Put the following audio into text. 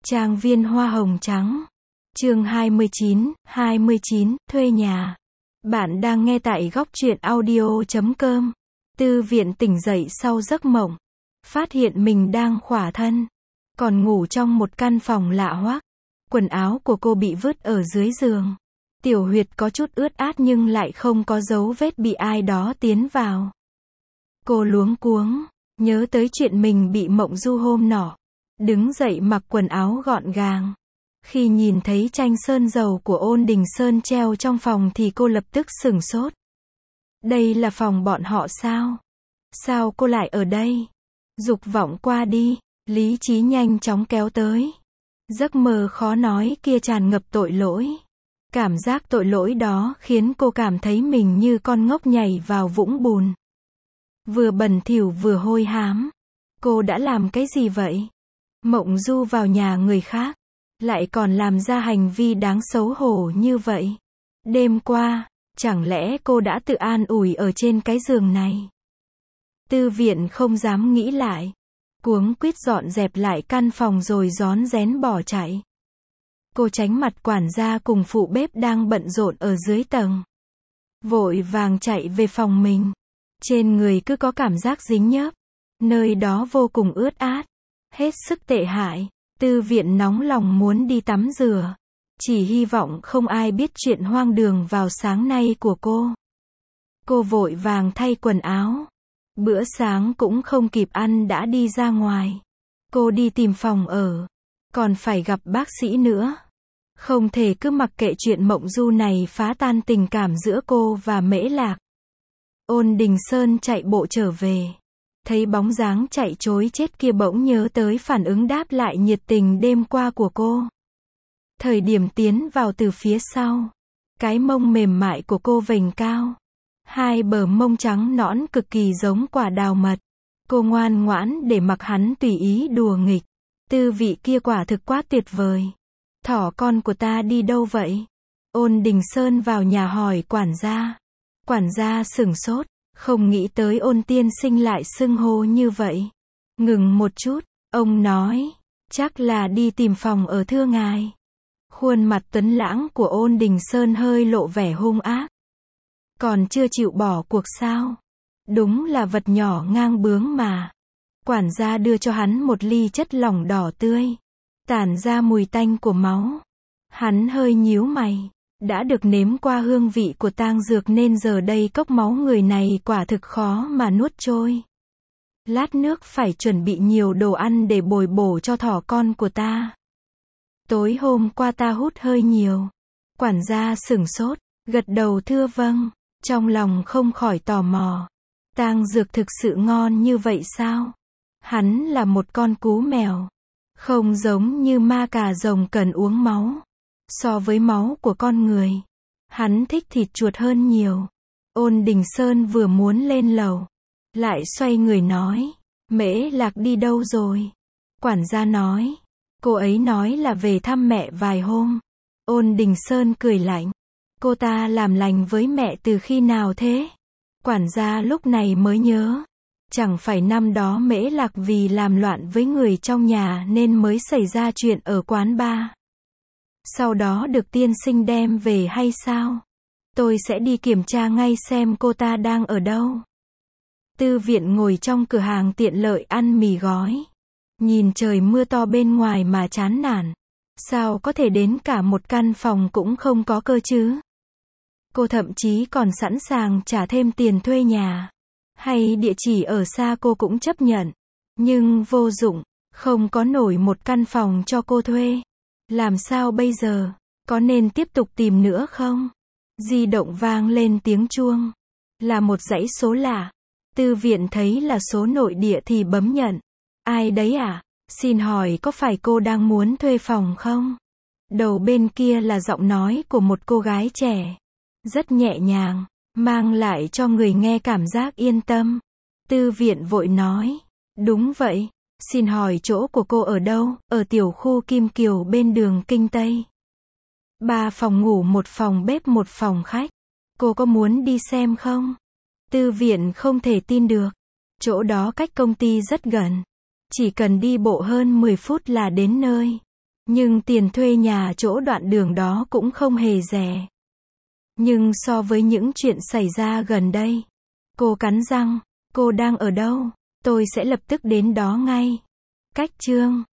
Trang viên hoa hồng trắng. Chương 29, thuê nhà. Bạn đang nghe tại góc truyện audio.com. Tư Viện tỉnh dậy sau giấc mộng, phát hiện mình đang khỏa thân, còn ngủ trong một căn phòng lạ hoắc. Quần áo của cô bị vứt ở dưới giường. Tiểu huyệt có chút ướt át nhưng lại không có dấu vết bị ai đó tiến vào. Cô luống cuống, nhớ tới chuyện mình bị mộng du hôm nọ. Đứng dậy mặc quần áo gọn gàng. Khi nhìn thấy tranh sơn dầu của Ôn Đình Sơn treo trong phòng thì cô lập tức sửng sốt. Đây là phòng bọn họ sao? Sao cô lại ở đây? Dục vọng qua đi, lý trí nhanh chóng kéo tới. Giấc mơ khó nói kia tràn ngập tội lỗi. Cảm giác tội lỗi đó khiến cô cảm thấy mình như con ngốc nhảy vào vũng bùn. Vừa bẩn thỉu vừa hôi hám. Cô đã làm cái gì vậy? Mộng du vào nhà người khác, lại còn làm ra hành vi đáng xấu hổ như vậy. Đêm qua, chẳng lẽ cô đã tự an ủi ở trên cái giường này? Tư Viện không dám nghĩ lại, cuống quýt dọn dẹp lại căn phòng rồi rón rén bỏ chạy. Cô tránh mặt quản gia cùng phụ bếp đang bận rộn ở dưới tầng. Vội vàng chạy về phòng mình. Trên người cứ có cảm giác dính nhớp. Nơi đó vô cùng ướt át. Hết sức tệ hại. Tư Viện nóng lòng muốn đi tắm rửa. Chỉ hy vọng không ai biết chuyện hoang đường vào sáng nay của cô. Cô vội vàng thay quần áo. Bữa sáng cũng không kịp ăn đã đi ra ngoài. Cô đi tìm phòng ở. Còn phải gặp bác sĩ nữa. Không thể cứ mặc kệ chuyện mộng du này phá tan tình cảm giữa cô và Mễ Lạc. Ôn Đình Sơn chạy bộ trở về. Thấy bóng dáng chạy trối chết kia bỗng nhớ tới phản ứng đáp lại nhiệt tình đêm qua của cô. Thời điểm tiến vào từ phía sau. Cái mông mềm mại của cô vểnh cao. Hai bờ mông trắng nõn cực kỳ giống quả đào mật. Cô ngoan ngoãn để mặc hắn tùy ý đùa nghịch. Tư vị kia quả thực quá tuyệt vời. Thỏ con của ta đi đâu vậy? Ôn Đình Sơn vào nhà hỏi quản gia. Quản gia sửng sốt, không nghĩ tới Ôn tiên sinh lại xưng hô như vậy. Ngừng một chút, ông nói, chắc là đi tìm phòng ở thưa ngài. Khuôn mặt tuấn lãng của Ôn Đình Sơn hơi lộ vẻ hung ác. Còn chưa chịu bỏ cuộc sao? Đúng là vật nhỏ ngang bướng mà. Quản gia đưa cho hắn một ly chất lỏng đỏ tươi, tản ra mùi tanh của máu. Hắn hơi nhíu mày. Đã được nếm qua hương vị của tang dược nên giờ đây cốc máu người này quả thực khó mà nuốt trôi. Lát nước phải chuẩn bị nhiều đồ ăn để bồi bổ cho thỏ con của ta. Tối hôm qua ta hút hơi nhiều. Quản gia sửng sốt, gật đầu thưa vâng, trong lòng không khỏi tò mò. Tang dược thực sự ngon như vậy sao? Hắn là một con cú mèo. Không giống như ma cà rồng cần uống máu. So với máu của con người, hắn thích thịt chuột hơn nhiều. Ôn Đình Sơn vừa muốn lên lầu, lại xoay người nói, Mễ Lạc đi đâu rồi? Quản gia nói, cô ấy nói là về thăm mẹ vài hôm. Ôn Đình Sơn cười lạnh, cô ta làm lành với mẹ từ khi nào thế? Quản gia lúc này mới nhớ, chẳng phải năm đó Mễ Lạc vì làm loạn với người trong nhà nên mới xảy ra chuyện ở quán bar. Sau đó được tiên sinh đem về hay sao? Tôi sẽ đi kiểm tra ngay xem cô ta đang ở đâu. Tư Viện ngồi trong cửa hàng tiện lợi ăn mì gói. Nhìn trời mưa to bên ngoài mà chán nản. Sao có thể đến cả một căn phòng cũng không có cơ chứ? Cô thậm chí còn sẵn sàng trả thêm tiền thuê nhà. Hay địa chỉ ở xa cô cũng chấp nhận. Nhưng vô dụng, không có nổi một căn phòng cho cô thuê. Làm sao bây giờ? Có nên tiếp tục tìm nữa không? Di động vang lên tiếng chuông. Là một dãy số lạ. Tư Viện thấy là số nội địa thì bấm nhận. Ai đấy à? Xin hỏi có phải cô đang muốn thuê phòng không? Đầu bên kia là giọng nói của một cô gái trẻ. Rất nhẹ nhàng, mang lại cho người nghe cảm giác yên tâm. Tư Viện vội nói. Đúng vậy. Xin hỏi chỗ của cô ở đâu? Ở tiểu khu Kim Kiều bên đường Kinh Tây. 3 phòng ngủ, 1 phòng bếp, 1 phòng khách. Cô có muốn đi xem không? Tư Viện không thể tin được. Chỗ đó cách công ty rất gần. Chỉ cần đi bộ hơn 10 phút là đến nơi. Nhưng tiền thuê nhà chỗ đoạn đường đó cũng không hề rẻ. Nhưng so với những chuyện xảy ra gần đây, cô cắn răng, cô đang ở đâu? Tôi sẽ lập tức đến đó ngay. Cách chương